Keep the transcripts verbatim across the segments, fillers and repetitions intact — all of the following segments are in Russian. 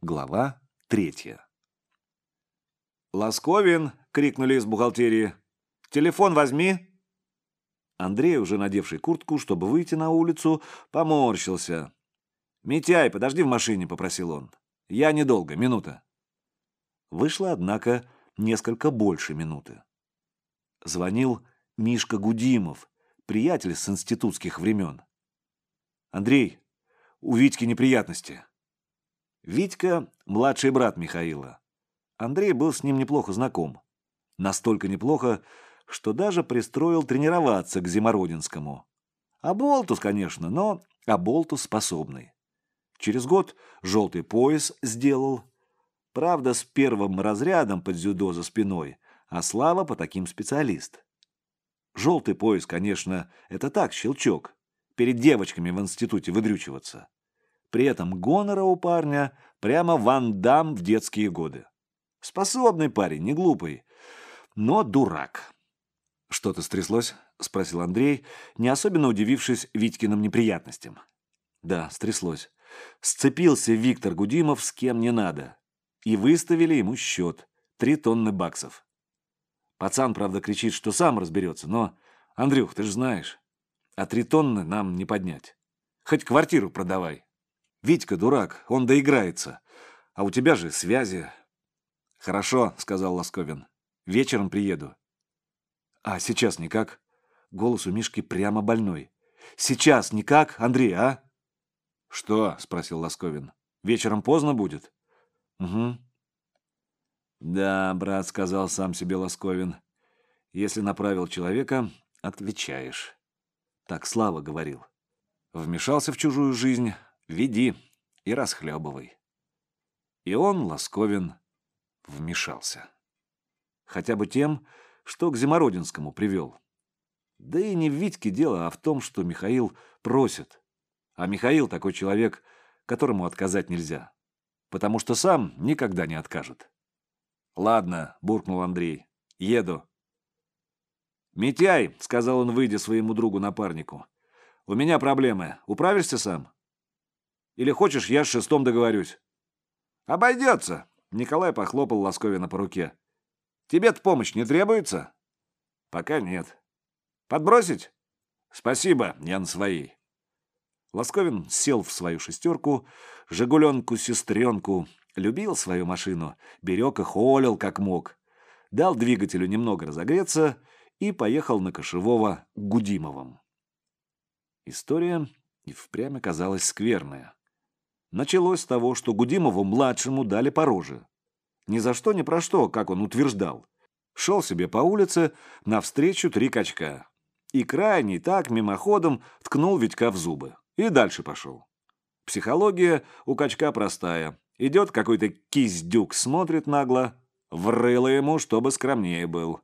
Глава третья. «Ласковин!» — крикнули из бухгалтерии. «Телефон возьми!» Андрей, уже надевший куртку, чтобы выйти на улицу, поморщился. «Митяй, подожди в машине», — попросил он. «Я недолго, минута». Вышло, однако, несколько больше минуты. Звонил Мишка Гудимов, приятель с институтских времен. «Андрей, у Витьки неприятности». Витька – младший брат Михаила. Андрей был с ним неплохо знаком. Настолько неплохо, что даже пристроил тренироваться к Зимородинскому. Аболтус, конечно, но аболтус способный. Через год желтый пояс сделал. Правда, с первым разрядом под дзюдо за спиной, а Слава по таким специалист. Желтый пояс, конечно, это так, щелчок. Перед девочками в институте выдрючиваться. При этом гонора у парня прямо Ван Дамм в детские годы. Способный парень, не глупый, но дурак. «Что-то стряслось?» – спросил Андрей, не особенно удивившись Витькиным неприятностям. Да, стряслось. Сцепился Виктор Гудимов с кем не надо. И выставили ему счет – три тонны баксов. Пацан, правда, кричит, что сам разберется, но, Андрюх, ты же знаешь, а три тонны нам не поднять. Хоть квартиру продавай. Витька дурак, он доиграется. А у тебя же связи. Хорошо, сказал Ласковин. Вечером приеду. А сейчас никак? Голос у Мишки прямо больной. Сейчас никак, Андрей, а? Что? Спросил Ласковин. Вечером поздно будет? Угу. Да, брат, сказал сам себе Ласковин. Если направил человека, отвечаешь. Так Слава говорил. Вмешался в чужую жизнь. Веди и расхлебывай. И он, Ласковин, вмешался. Хотя бы тем, что к Зимородинскому привел. Да и не в Витьке дело, а в том, что Михаил просит. А Михаил такой человек, которому отказать нельзя. Потому что сам никогда не откажет. «Ладно», — буркнул Андрей, — «еду». «Митяй», — сказал он, выйдя своему другу-напарнику, — «у меня проблемы. Управишься сам? Или хочешь, я с шестом договорюсь?» «Обойдется!» — Николай похлопал Ласковина по руке. «Тебе-то помощь не требуется?» «Пока нет». «Подбросить?» «Спасибо, я на своей». Ласковин сел в свою шестерку, «Жигуленку-сестренку», любил свою машину, берег и холил как мог, дал двигателю немного разогреться и поехал на Кошевого к Гудимовым. История и впрямь оказалась скверная. Началось с того, что Гудимову-младшему дали по роже. Ни за что, ни про что, как он утверждал. Шел себе по улице, навстречу три качка. И крайний так мимоходом ткнул Витька в зубы. И дальше пошел. Психология у качка простая. Идет какой-то киздюк, смотрит нагло. Врыло ему, чтобы скромнее был.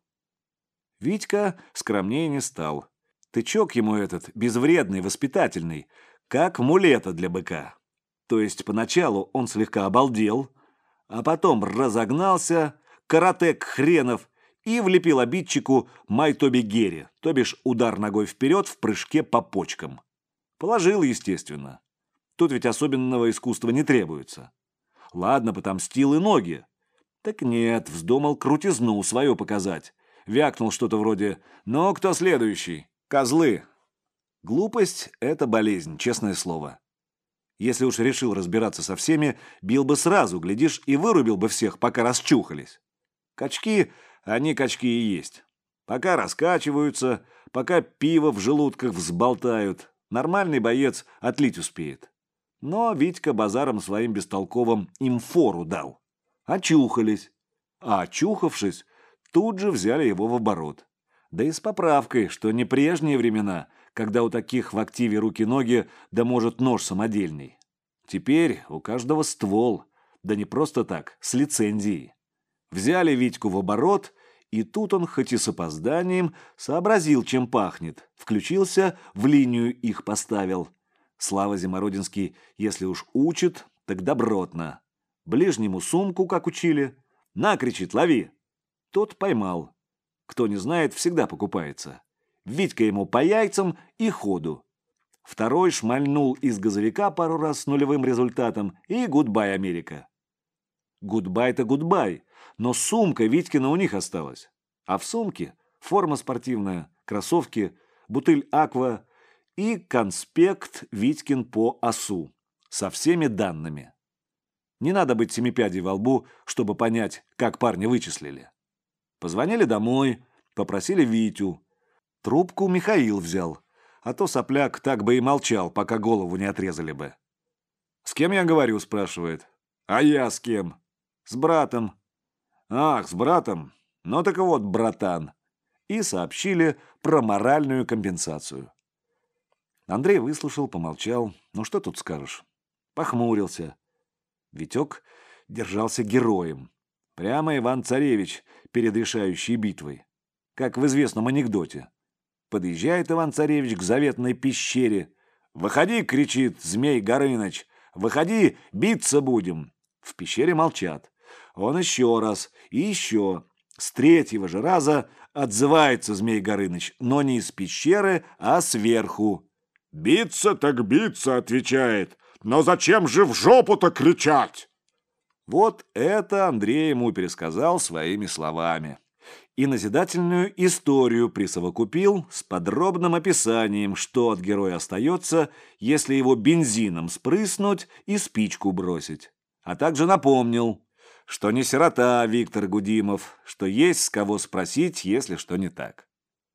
Витька скромнее не стал. Тычок ему этот, безвредный, воспитательный, как мулета для быка. То есть поначалу он слегка обалдел, а потом разогнался, каратек хренов, и влепил обидчику майтоби герри, то бишь удар ногой вперед в прыжке по почкам. Положил, естественно. Тут ведь особенного искусства не требуется. Ладно, потомстил и ноги. Так нет, вздумал крутизну свою показать. Вякнул что-то вроде «Ну, кто следующий? Козлы!» Глупость — это болезнь, честное слово. Если уж решил разбираться со всеми, бил бы сразу, глядишь, и вырубил бы всех, пока расчухались. Качки, они качки и есть. Пока раскачиваются, пока пиво в желудках взболтают, нормальный боец отлить успеет. Но Витька базаром своим бестолковым им фору дал. Очухались. А очухавшись, тут же взяли его в оборот. Да и с поправкой, что не прежние времена, когда у таких в активе руки-ноги, да может нож самодельный. Теперь у каждого ствол, да не просто так, с лицензией. Взяли Витьку в оборот, и тут он, хоть и с опозданием, сообразил, чем пахнет, включился, в линию их поставил. Слава Зимородинский, если уж учит, так добротно. Ближнему сумку, как учили. «На!» — кричит, «лови!» Тот поймал. Кто не знает, всегда покупается. Витька ему по яйцам и ходу. Второй шмальнул из газовика пару раз с нулевым результатом, и гудбай, Америка. Гудбай-то гудбай, но сумка Витькина у них осталась. А в сумке форма спортивная, кроссовки, бутыль аква и конспект Витькин по ОСУ со всеми данными. Не надо быть семипядей во лбу, чтобы понять, как парня вычислили. Позвонили домой, попросили Витю. Трубку Михаил взял, а то сопляк так бы и молчал, пока голову не отрезали бы. «С кем я говорю?» – спрашивает. «А я с кем?» «С братом». «Ах, с братом? Ну так вот, братан». И сообщили про моральную компенсацию. Андрей выслушал, помолчал. Ну что тут скажешь? Похмурился. Витек держался героем. Прямо Иван-Царевич перед решающей битвой. Как в известном анекдоте. Подъезжает Иван-Царевич к заветной пещере. «Выходи!» — кричит Змей Горыныч. «Выходи, биться будем!» В пещере молчат. Он еще раз и еще. С третьего же раза отзывается Змей Горыныч, но не из пещеры, а сверху. «Биться так биться!» — отвечает. «Но зачем же в жопу-то кричать?» Вот это Андрей ему пересказал своими словами. И назидательную историю присовокупил с подробным описанием, что от героя остается, если его бензином спрыснуть и спичку бросить. А также напомнил, что не сирота Виктор Гудимов, что есть с кого спросить, если что не так.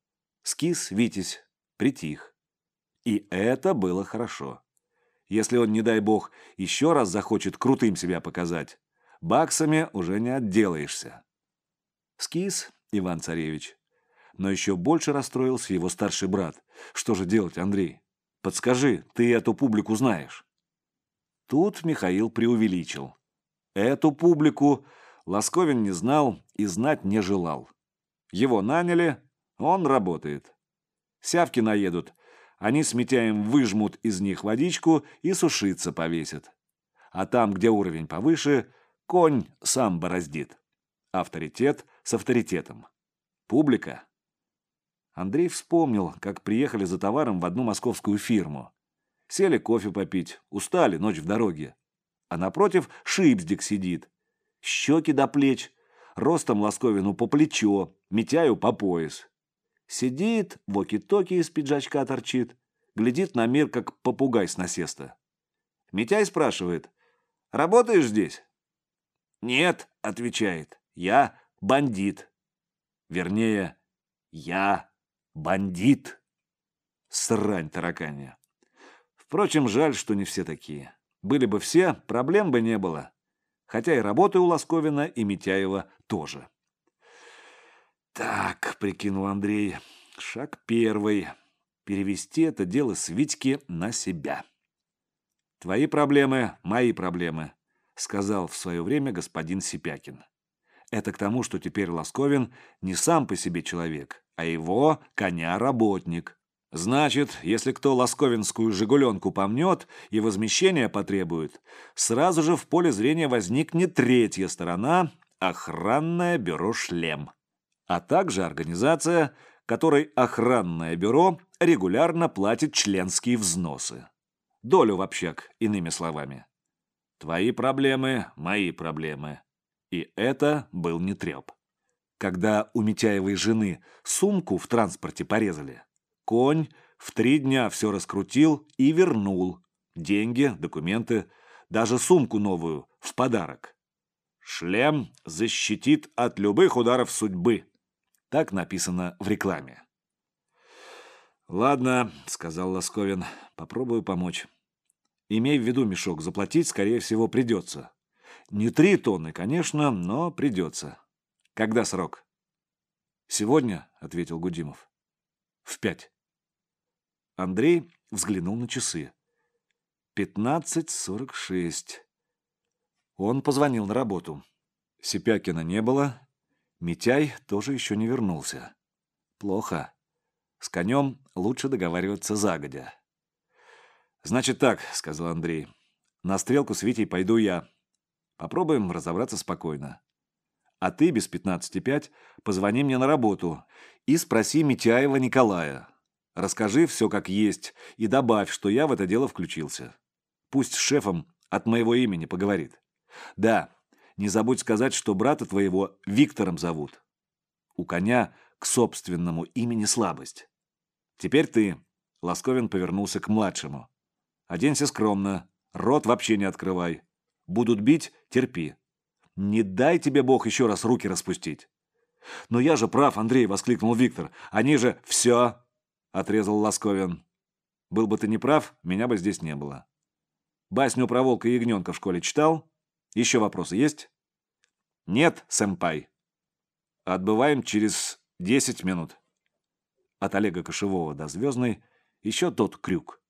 Скис Витязь, притих. И это было хорошо. Если он, не дай бог, еще раз захочет крутым себя показать, баксами уже не отделаешься. Скис Иван-Царевич. Но еще больше расстроился его старший брат. Что же делать, Андрей? Подскажи, ты эту публику знаешь. Тут Михаил преувеличил. Эту публику Лосковин не знал и знать не желал. Его наняли, он работает. Сявки наедут, они с Митяем выжмут из них водичку и сушиться повесят. А там, где уровень повыше, конь сам бороздит. Авторитет с авторитетом. Публика. Андрей вспомнил, как приехали за товаром в одну московскую фирму. Сели кофе попить, устали, ночь в дороге. А напротив Шипздик сидит. Щеки до плеч, ростом Лосковину по плечо, Митяю по пояс. Сидит, воки-токи из пиджачка торчит, глядит на мир, как попугай с насеста. Митяй спрашивает: «Работаешь здесь?» «Нет», — отвечает, — «я бандит». Вернее, «я бандит». Срань тараканья. Впрочем, жаль, что не все такие. Были бы все, проблем бы не было. Хотя и работы у Лосковина, и Митяева тоже. «Так», — прикинул Андрей, — «шаг первый. Перевести это дело с Витьки на себя». «Твои проблемы — мои проблемы», — сказал в свое время господин Сипякин. Это к тому, что теперь Лосковин не сам по себе человек, а его коня-работник. Значит, если кто лосковинскую «Жигуленку» помнет и возмещение потребует, сразу же в поле зрения возникнет третья сторона – охранное бюро «Шлем», а также организация, которой охранное бюро регулярно платит членские взносы. Долю в общак, иными словами. Твои проблемы – мои проблемы. И это был не треп. Когда у Митяевой жены сумку в транспорте порезали, конь в три дня все раскрутил и вернул. Деньги, документы, даже сумку новую в подарок. «Шлем защитит от любых ударов судьбы». Так написано в рекламе. «Ладно», — сказал Лосковин, — «попробую помочь. Имей в виду, Мешок, заплатить, скорее всего, придется. Не три тонны, конечно, но придется. Когда срок?» «Сегодня», — ответил Гудимов. «В пять». Андрей взглянул на часы. Пятнадцать сорок шесть. Он позвонил на работу. Сипякина не было. Митяй тоже еще не вернулся. Плохо. С конем лучше договариваться загодя. «Значит так», — сказал Андрей. «На стрелку с Витей пойду я. Попробуем разобраться спокойно. А ты без пятнадцати пять позвони мне на работу и спроси Митяева Николая. Расскажи все как есть и добавь, что я в это дело включился. Пусть с шефом от моего имени поговорит. Да, Не забудь сказать, что брата твоего Виктором зовут. У коня к собственному имени слабость. Теперь ты. Ласковин повернулся к младшему. Оденься скромно, рот вообще не открывай. Будут бить — терпи. Не дай тебе Бог еще раз руки распустить. Но я же прав, Андрей, воскликнул Виктор. Они же все, отрезал Ласковин. Был бы ты не прав, меня бы здесь не было. Басню про волка и ягненка в школе читал? Еще вопросы есть? Нет, сэмпай. Отбываем через десять минут. От Олега Кошевого до Звездной еще тот крюк.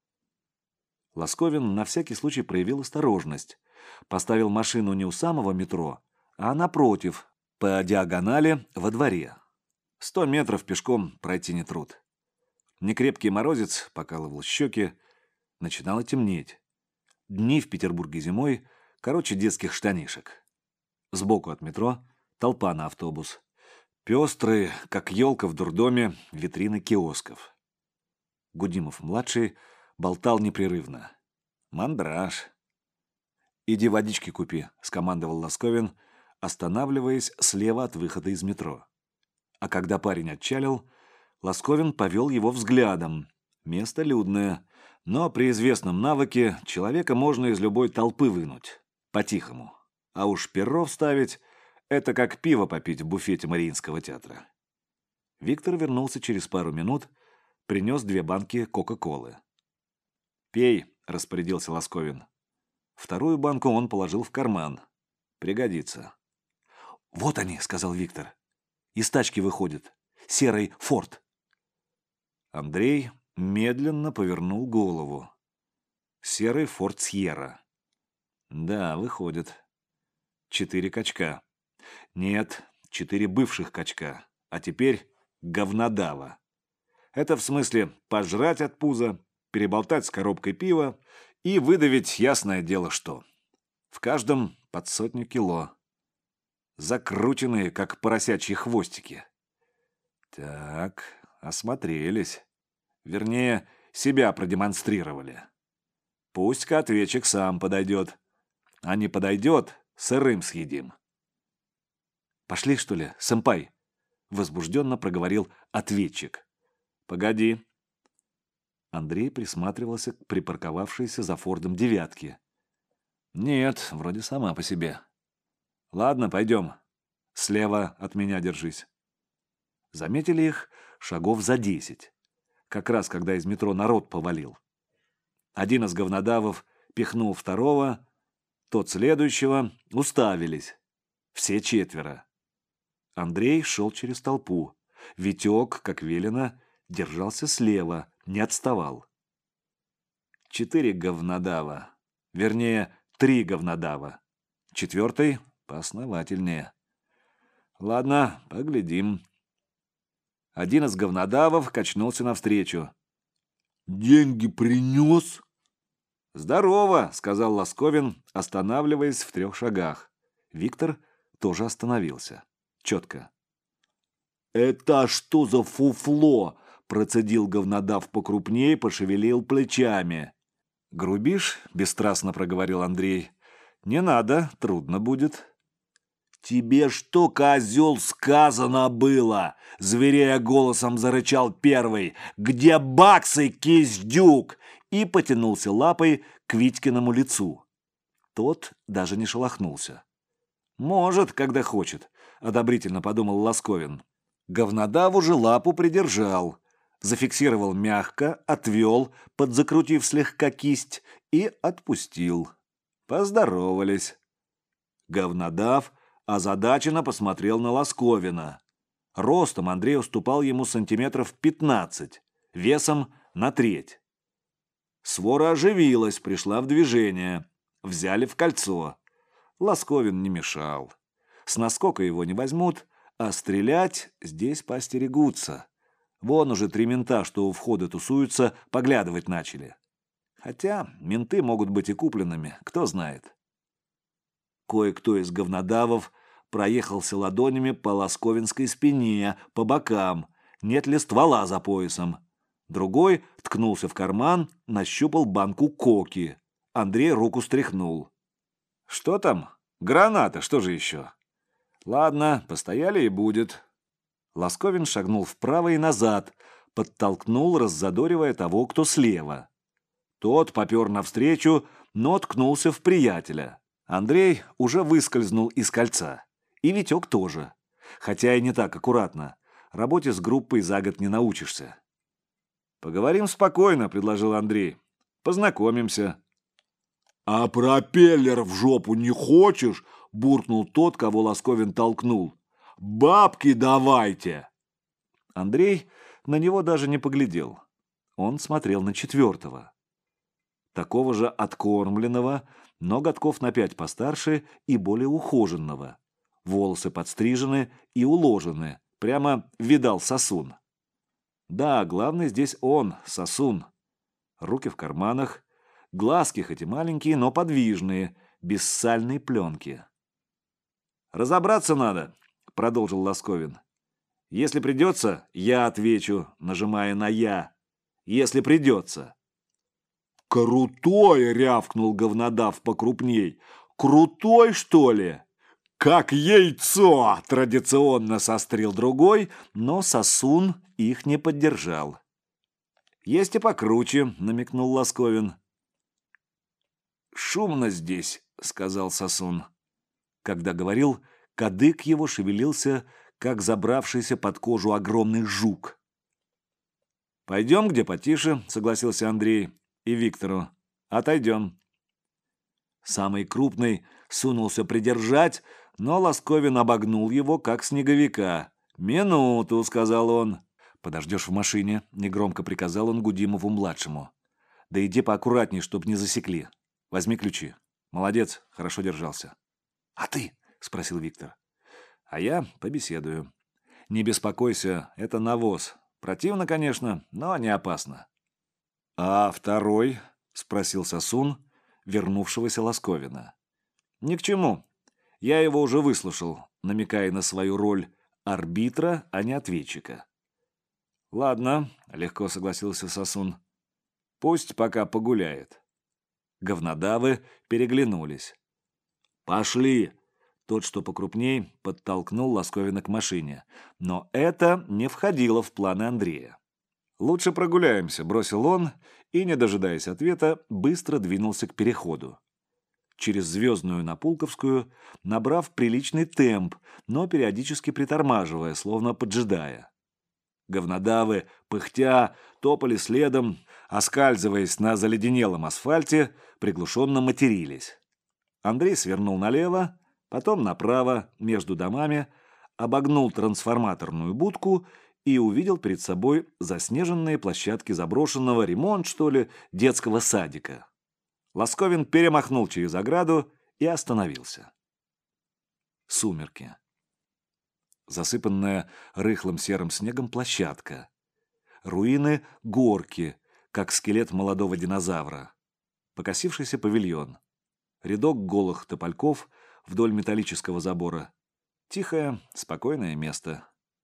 Ласковин на всякий случай проявил осторожность. Поставил машину не у самого метро, а напротив, по диагонали во дворе. Сто метров пешком пройти не труд. Некрепкий морозец покалывал щеки. Начинало темнеть. Дни в Петербурге зимой короче детских штанишек. Сбоку от метро толпа на автобус. Пестрые, как елка в дурдоме, витрины киосков. Гудимов-младший болтал непрерывно. Мандраж. «Иди водички купи», — скомандовал Ласковин, останавливаясь слева от выхода из метро. А когда парень отчалил, Ласковин повел его взглядом. Место людное, но при известном навыке человека можно из любой толпы вынуть. По-тихому. А уж перо вставить — это как пиво попить в буфете Мариинского театра. Виктор вернулся через пару минут, принес две банки Кока-Колы. «Пей», — распорядился Ласковин. Вторую банку он положил в карман. Пригодится. «Вот они», — сказал Виктор. «Из тачки выходит. Серый Форд». Андрей медленно повернул голову. Серый Форд Сьерра. Да, выходит. Четыре качка. Нет, четыре бывших качка. А теперь говнодава. Это в смысле пожрать от пуза, переболтать с коробкой пива и выдавить, ясное дело, что. В каждом под сотню кило. Закрученные, как поросячьи хвостики. Так, осмотрелись. Вернее, себя продемонстрировали. Пусть-ка ответчик сам подойдет. А не подойдет, сырым съедим. «Пошли, что ли, сэмпай?» — возбужденно проговорил ответчик. «Погоди». Андрей присматривался к припарковавшейся за Фордом девятке. «Нет, вроде сама по себе. Ладно, пойдем. Слева от меня держись». Заметили их шагов за десять. Как раз, когда из метро народ повалил. Один из говнодавов пихнул второго, тот следующего, уставились. Все четверо. Андрей шел через толпу. Витек, как велено, держался слева, не отставал. Четыре говнодава. Вернее, три говнодава. Четвертый поосновательнее. Ладно, поглядим. Один из говнодавов качнулся навстречу. «Деньги принес?» «Здорово», — сказал Ласковин, останавливаясь в трех шагах. Виктор тоже остановился. Четко. «Это что за фуфло?» — процедил говнодав покрупнее, пошевелил плечами. «Грубишь?» — бесстрастно проговорил Андрей. «Не надо, трудно будет». «Тебе что, козел, сказано было?» — зверея голосом зарычал первый. «Где баксы, киздюк?» И потянулся лапой к Витькиному лицу. Тот даже не шелохнулся. «Может, когда хочет», — одобрительно подумал Ласковин. Говнодаву же лапу придержал. Зафиксировал мягко, отвел, подзакрутив слегка кисть, и отпустил. Поздоровались. Говнодав озадаченно посмотрел на Ласковина. Ростом Андрей уступал ему сантиметров пятнадцать, весом на треть. Свора оживилась, пришла в движение. Взяли в кольцо. Ласковин не мешал. С наскока его не возьмут, а стрелять здесь поостерегутся. Вон уже три мента, что у входа тусуются, поглядывать начали. Хотя менты могут быть и купленными, кто знает. Кое-кто из говнодавов проехался ладонями по ласковинской спине, по бокам, нет ли ствола за поясом. Другой ткнулся в карман, нащупал банку коки. Андрей руку стряхнул. «Что там?» Граната, что же еще? Ладно, постояли и будет. Лосковин шагнул вправо и назад, подтолкнул, раззадоривая того, кто слева. Тот попер навстречу, но ткнулся в приятеля. Андрей уже выскользнул из кольца. И Витек тоже. Хотя и не так аккуратно. Работе с группой за год не научишься. «Поговорим спокойно», — предложил Андрей. «Познакомимся». «А пропеллер в жопу не хочешь?» — буркнул тот, кого Лосковин толкнул. «Бабки давайте!» Андрей на него даже не поглядел. Он смотрел на четвертого. Такого же откормленного, но годков на пять постарше и более ухоженного. Волосы подстрижены и уложены. Прямо видал сосун. Да, главный здесь он, сосун. Руки в карманах, глазки хоть и маленькие, но подвижные, без сальной пленки. «Разобраться надо», — продолжил Лосковин. «Если придется, я отвечу, нажимая на «я». Если придется». «Крутой!» — рявкнул говнодав покрупней. «Крутой, что ли?» «Как яйцо!» — традиционно сострил другой, но сосун их не поддержал. «Есть и покруче», — намекнул Лосковин. «Шумно здесь», — сказал сосун. Когда говорил, кадык его шевелился, как забравшийся под кожу огромный жук. «Пойдем где потише», — согласился Андрей. «И Виктору. Отойдем». Самый крупный сунулся придержать, но Лосковин обогнул его, как снеговика. «Минуту», — сказал он. «Подождешь в машине», — негромко приказал он Гудимову-младшему. «Да иди поаккуратней, чтоб не засекли. Возьми ключи. Молодец, хорошо держался». «А ты?» — спросил Виктор. «А я побеседую. Не беспокойся, это навоз. Противно, конечно, но не опасно». «А второй?» — спросил сосун, вернувшегося Лосковина. «Ни к чему. Я его уже выслушал», намекая на свою роль арбитра, а не ответчика. «Ладно», — легко согласился сосун. «Пусть пока погуляет». Говнодавы переглянулись. «Пошли!» Тот, что покрупней, подтолкнул Лосковина к машине. Но это не входило в планы Андрея. «Лучше прогуляемся», — бросил он, и, не дожидаясь ответа, быстро двинулся к переходу. Через Звездную на Пулковскую, набрав приличный темп, но периодически притормаживая, словно поджидая. Говнодавы, пыхтя, топали следом, оскальзываясь на заледенелом асфальте, приглушенно матерились. Андрей свернул налево, потом направо, между домами, обогнул трансформаторную будку и увидел перед собой заснеженные площадки заброшенного, ремонт, что ли, детского садика. Лосковин перемахнул через ограду и остановился. Сумерки. Засыпанная рыхлым серым снегом площадка. Руины горки, как скелет молодого динозавра. Покосившийся павильон. Рядок голых топольков вдоль металлического забора. Тихое, спокойное место.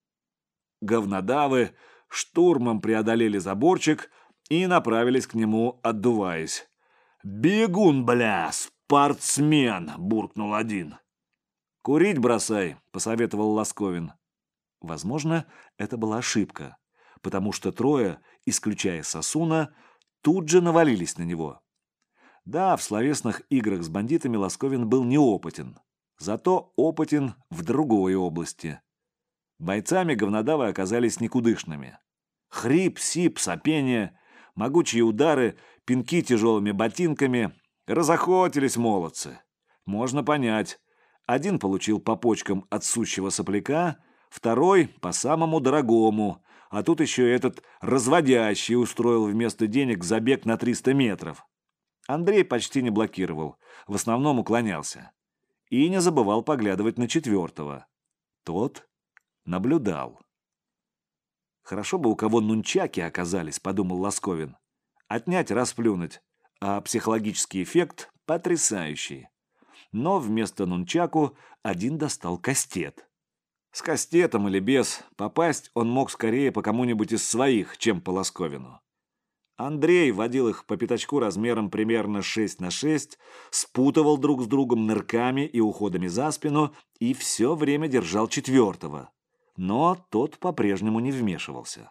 Говнодавы штурмом преодолели заборчик и направились к нему, отдуваясь. «Бегун, бля, спортсмен!» — буркнул один. «Курить бросай», — посоветовал Лосковин. Возможно, это была ошибка, потому что трое, исключая сосуна, тут же навалились на него. Да, в словесных играх с бандитами Лосковин был неопытен, зато опытен в другой области. Бойцами говнодавы оказались никудышными. Хрип, сип, сопение, могучие удары, пинки тяжелыми ботинками. Разохотились молодцы. Можно понять. Один получил по почкам от сущего сопляка, второй по самому дорогому, а тут еще этот разводящий устроил вместо денег забег на триста метров. Андрей почти не блокировал, в основном уклонялся. И не забывал поглядывать на четвертого. Тот наблюдал. «Хорошо бы у кого нунчаки оказались», — подумал Лосковин. «Отнять, расплюнуть, а психологический эффект потрясающий». Но вместо нунчаку один достал кастет. С кастетом или без, попасть он мог скорее по кому-нибудь из своих, чем по Лосковину. Андрей водил их по пятачку размером примерно шесть на шесть, спутывал друг с другом нырками и уходами за спину и все время держал четвертого. Но тот по-прежнему не вмешивался.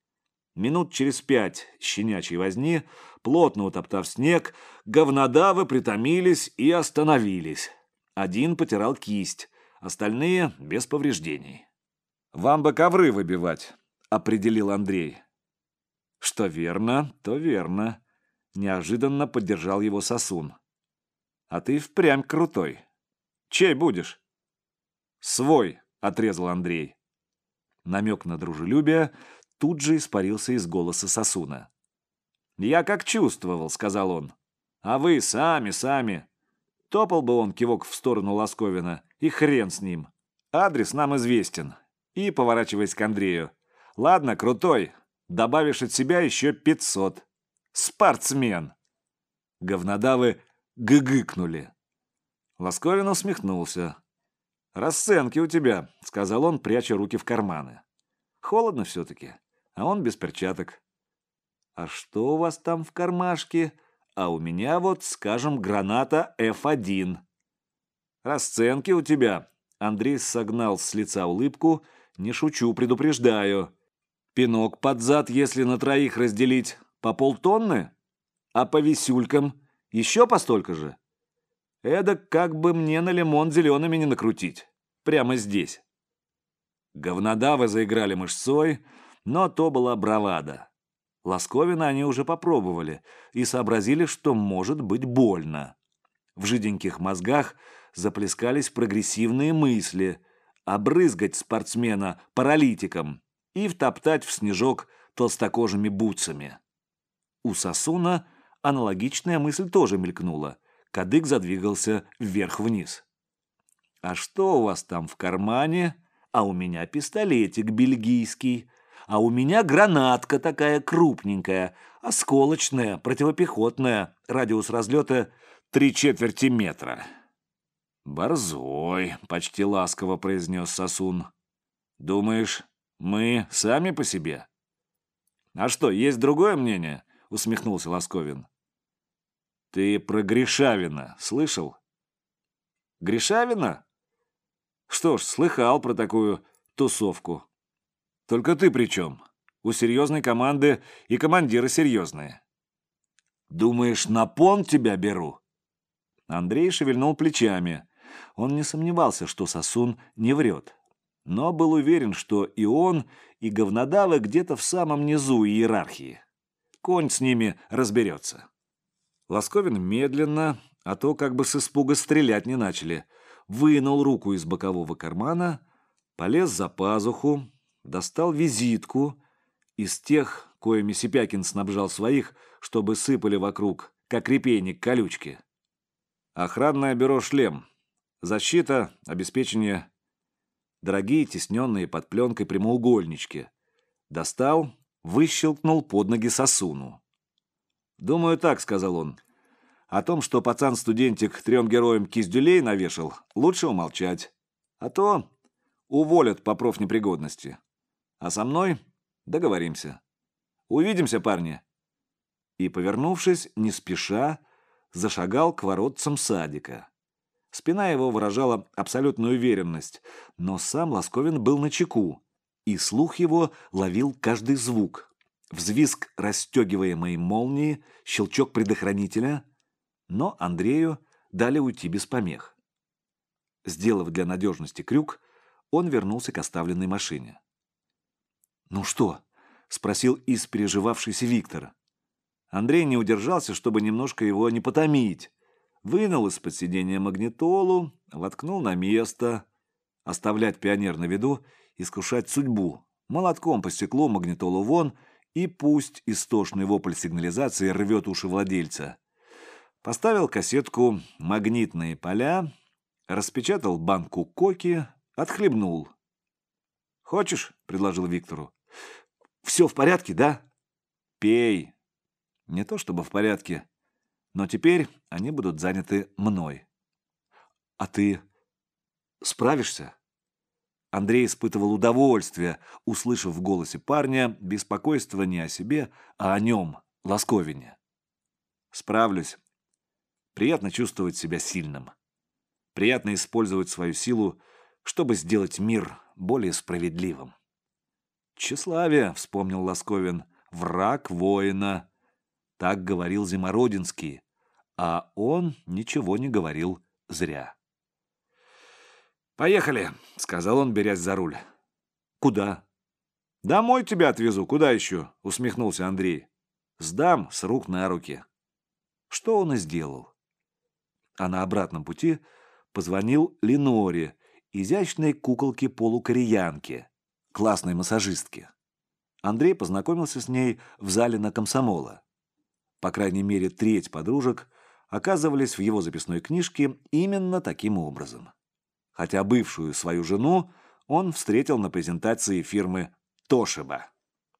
Минут через пять щенячьей возни, плотно утоптав снег, говнодавы притомились и остановились. Один потирал кисть, остальные без повреждений. «Вам бы ковры выбивать», — определил Андрей. Что верно, то верно. Неожиданно поддержал его Сосун. А ты впрямь крутой. Чей будешь? Свой, отрезал Андрей. Намек на дружелюбие тут же испарился из голоса Сосуна. Я как чувствовал, сказал он. А вы сами, сами. Топал бы он кивок в сторону Лосковина, и хрен с ним. Адрес нам известен. И, поворачиваясь к Андрею. Ладно, крутой. Добавишь от себя еще пятьсот. Спортсмен!» Говнодавы гыгыкнули. Лосковин усмехнулся. «Расценки у тебя», — сказал он, пряча руки в карманы. «Холодно все-таки, а он без перчаток». «А что у вас там в кармашке? А у меня вот, скажем, граната эф один». «Расценки у тебя», — Андрей согнал с лица улыбку. «Не шучу, предупреждаю. Пинок под зад, если на троих разделить, по полтонны? А по висюлькам еще по столько же? Эдак как бы мне на лимон зелеными не накрутить. Прямо здесь». Говнодавы заиграли мышцой, но то была бравада. Лосковина они уже попробовали и сообразили, что может быть больно. В жиденьких мозгах заплескались прогрессивные мысли обрызгать спортсмена паралитиком и втоптать в снежок толстокожими бутсами. У Сосуна аналогичная мысль тоже мелькнула. Кадык задвигался вверх-вниз. «А что у вас там в кармане? А у меня пистолетик бельгийский. А у меня гранатка такая крупненькая, осколочная, противопехотная, радиус разлета три четверти метра». «Борзой», — почти ласково произнес Сосун. «Думаешь, мы сами по себе?» «А что, есть другое мнение?» — усмехнулся Лосковин. «Ты про Гришавина слышал?» «Гришавина? Что ж, слыхал про такую тусовку. Только ты при чем? У серьезной команды и командиры серьезные». «Думаешь, на пон тебя беру?» Андрей шевельнул плечами. Он не сомневался, что Сосун не врет. Но был уверен, что и он, и говнодавы где-то в самом низу иерархии. Конь с ними разберется. Лосковин медленно, а то как бы с испуга стрелять не начали, вынул руку из бокового кармана, полез за пазуху, достал визитку из тех, коими Сипякин снабжал своих, чтобы сыпали вокруг, как репейник колючки. Охранное бюро «Шлем». Защита, обеспечение. Дорогие, тесненные под пленкой прямоугольнички. Достал, выщелкнул под ноги Сосуну. «Думаю, так», — сказал он. «О том, что пацан-студентик трем героям киздюлей навешал, лучше умолчать. А то уволят по профнепригодности. А со мной договоримся. Увидимся, парни». И, повернувшись, не спеша, зашагал к воротцам садика. Спина его выражала абсолютную уверенность, но сам Лосковин был начеку, и слух его ловил каждый звук. Взвизг расстегиваемой молнии, щелчок предохранителя, но Андрею дали уйти без помех. Сделав для надежности крюк, он вернулся к оставленной машине. «Ну что?» — спросил испереживавшийся Виктор. Андрей не удержался, чтобы немножко его не потомить. Вынул из-под сиденья магнитолу, воткнул на место. Оставлять пионер на виду, искушать судьбу. Молотком по стеклу магнитолу вон, и пусть истошный вопль сигнализации рвет уши владельца. Поставил кассетку «Магнитные поля», распечатал банку коки, отхлебнул. «Хочешь?» — предложил Виктору. «Все в порядке, да?» «Пей». Не то чтобы в порядке, но теперь они будут заняты мной. А ты справишься? Андрей испытывал удовольствие, услышав в голосе парня беспокойство не о себе, а о нем, Ласковине. Справлюсь. Приятно чувствовать себя сильным. Приятно использовать свою силу, чтобы сделать мир более справедливым. «Тщеславие», — вспомнил Ласковин, — «враг воина». Так говорил Зимородинский, а он ничего не говорил зря. «Поехали», — сказал он, берясь за руль. «Куда?» «Домой тебя отвезу. Куда еще?» — усмехнулся Андрей. «Сдам с рук на руки». Что он и сделал. А на обратном пути позвонил Леноре, изящной куколке-полукореянке, классной массажистке. Андрей познакомился с ней в зале на Комсомола. По крайней мере, треть подружек оказывались в его записной книжке именно таким образом. Хотя бывшую свою жену он встретил на презентации фирмы «Тошиба».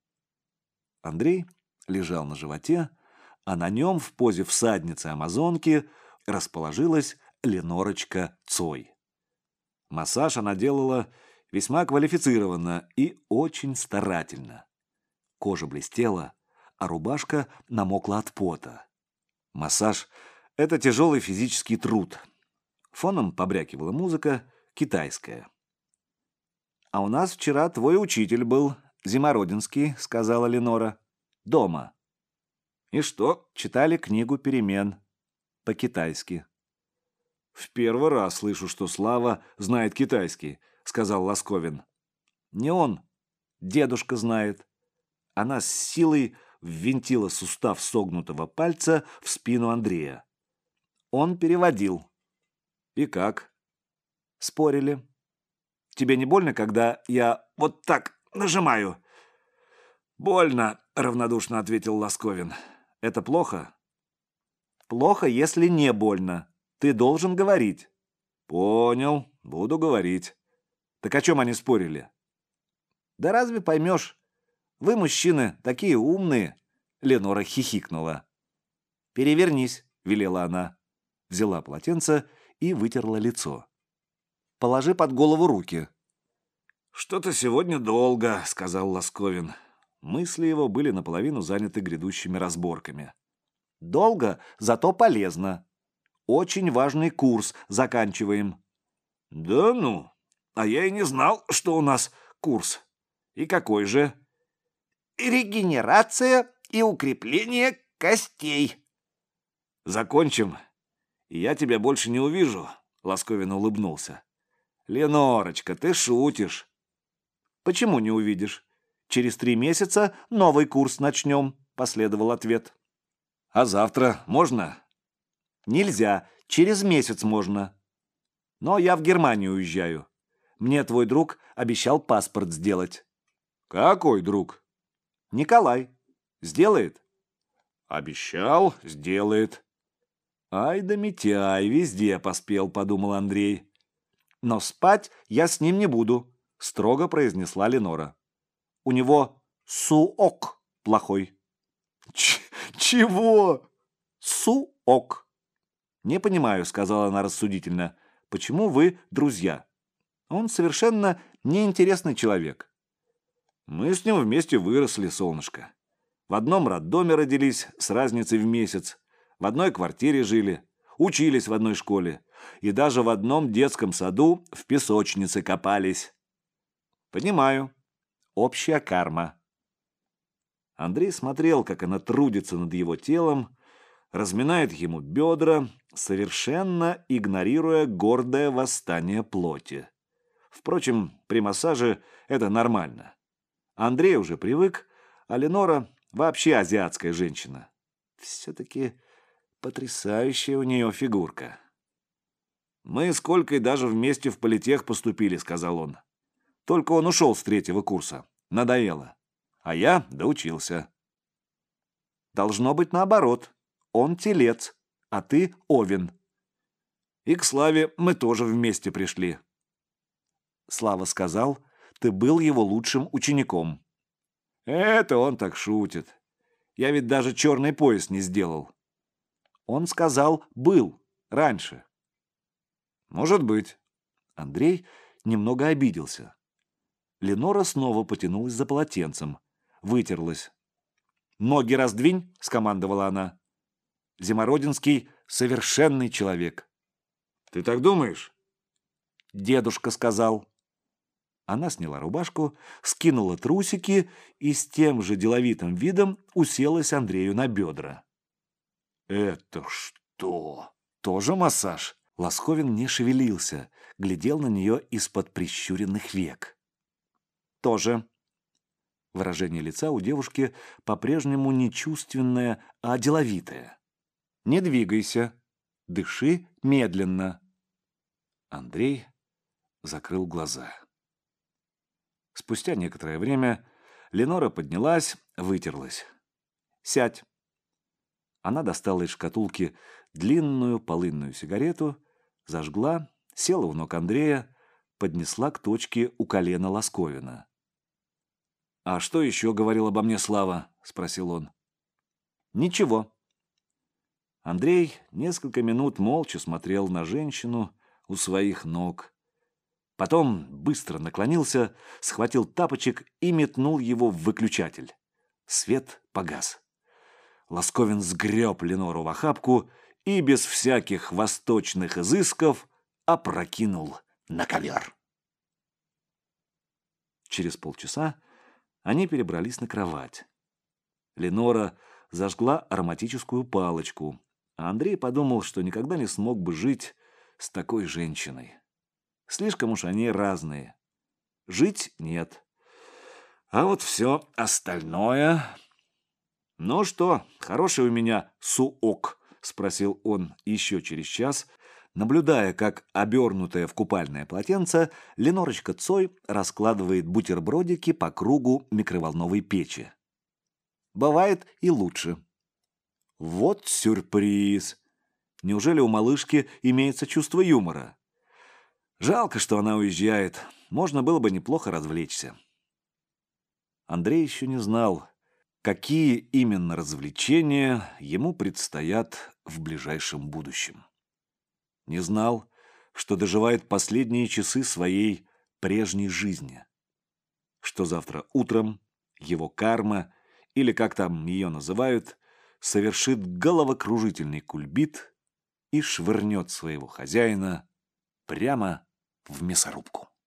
Андрей лежал на животе, а на нем в позе всадницы-амазонки расположилась Ленорочка Цой. Массаж она делала весьма квалифицированно и очень старательно. Кожа блестела, а рубашка намокла от пота. Массаж – это тяжелый физический труд. Фоном побрякивала музыка, китайская. «А у нас вчера твой учитель был, Зимородинский», — сказала Ленора. «Дома». «И что?» «Читали книгу перемен. По-китайски». «В первый раз слышу, что Слава знает китайский», — сказал Ласковин. «Не он. Дедушка знает». Она с силой ввинтила сустав согнутого пальца в спину Андрея. Он переводил. «И как?» «Спорили». «Тебе не больно, когда я вот так нажимаю?» «Больно», — равнодушно ответил Ласковин. «Это плохо?» «Плохо, если не больно. Ты должен говорить». «Понял, буду говорить». «Так о чем они спорили?» «Да разве поймешь? Вы, мужчины, такие умные», — Ленора хихикнула. «Перевернись», — велела она. Взяла полотенце и вытерла лицо. «Положи под голову руки». «Что-то сегодня долго», — сказал Ласковин. Мысли его были наполовину заняты грядущими разборками. «Долго, зато полезно. Очень важный курс заканчиваем». «Да ну, а я и не знал, что у нас курс. И какой же?» «Регенерация и укрепление костей». «Закончим, и я тебя больше не увижу», — Ласковин улыбнулся. «Ленорочка, ты шутишь». «Почему не увидишь? Через три месяца новый курс начнем», — последовал ответ. «А завтра можно?» «Нельзя, через месяц можно». «Но я в Германию уезжаю. Мне твой друг обещал паспорт сделать». «Какой друг?» «Николай. Сделает?» «Обещал, сделает». «Ай да Митяй, везде поспел», — подумал Андрей. «Но спать я с ним не буду», — строго произнесла Ленора. «У него суок плохой». Ч «Чего?» «Суок». «Не понимаю», — сказала она рассудительно, — «почему вы друзья? Он совершенно неинтересный человек». «Мы с ним вместе выросли, солнышко. В одном роддоме родились с разницей в месяц, в одной квартире жили, учились в одной школе и даже в одном детском саду в песочнице копались». «Понимаю. Общая карма». Андрей смотрел, как она трудится над его телом, разминает ему бедра, совершенно игнорируя гордое восстание плоти. Впрочем, при массаже это нормально. Андрей уже привык, а Ленора вообще азиатская женщина. Все-таки потрясающая у нее фигурка. «Мы с Колькой даже вместе в политех поступили», — сказал он. «Только он ушел с третьего курса. Надоело. А я доучился». «Должно быть наоборот. Он телец, а ты овен». «И к Славе мы тоже вместе пришли». «Слава сказал, ты был его лучшим учеником». «Это он так шутит. Я ведь даже черный пояс не сделал». «Он сказал, был, раньше». «Может быть». Андрей немного обиделся. Ленора снова потянулась за полотенцем, вытерлась. «Ноги раздвинь», — скомандовала она. «Зимородинский — совершенный человек». «Ты так думаешь?» «Дедушка сказал». Она сняла рубашку, скинула трусики и с тем же деловитым видом уселась Андрею на бедра. «Это что? Тоже массаж?» Лосковин не шевелился, глядел на нее из-под прищуренных век. «Тоже». Выражение лица у девушки по-прежнему не чувственное, а деловитое. «Не двигайся. Дыши медленно». Андрей закрыл глаза. Спустя некоторое время Ленора поднялась, вытерлась. «Сядь». Она достала из шкатулки длинную полынную сигарету, зажгла, села у ног Андрея, поднесла к точке у колена Лосковина. «А что еще говорил обо мне Слава?» — спросил он. «Ничего». Андрей несколько минут молча смотрел на женщину у своих ног. Потом быстро наклонился, схватил тапочек и метнул его в выключатель. Свет погас. Лосковин сгреб Ленору в охапку и без всяких восточных изысков опрокинул на ковер. Через полчаса они перебрались на кровать. Ленора зажгла ароматическую палочку, а Андрей подумал, что никогда не смог бы жить с такой женщиной. Слишком уж они разные. Жить нет. А вот все остальное... «Ну что, хороший у меня суок?» — спросил он еще через час, наблюдая, как, обернутая в купальное полотенце, Ленорочка Цой раскладывает бутербродики по кругу микроволновой печи. «Бывает и лучше». «Вот сюрприз! Неужели у малышки имеется чувство юмора? Жалко, что она уезжает. Можно было бы неплохо развлечься». Андрей еще не знал, какие именно развлечения ему предстоят в ближайшем будущем. Не знал, что доживает последние часы своей прежней жизни, что завтра утром его карма, или как там ее называют, совершит головокружительный кульбит и швырнет своего хозяина прямо в мясорубку.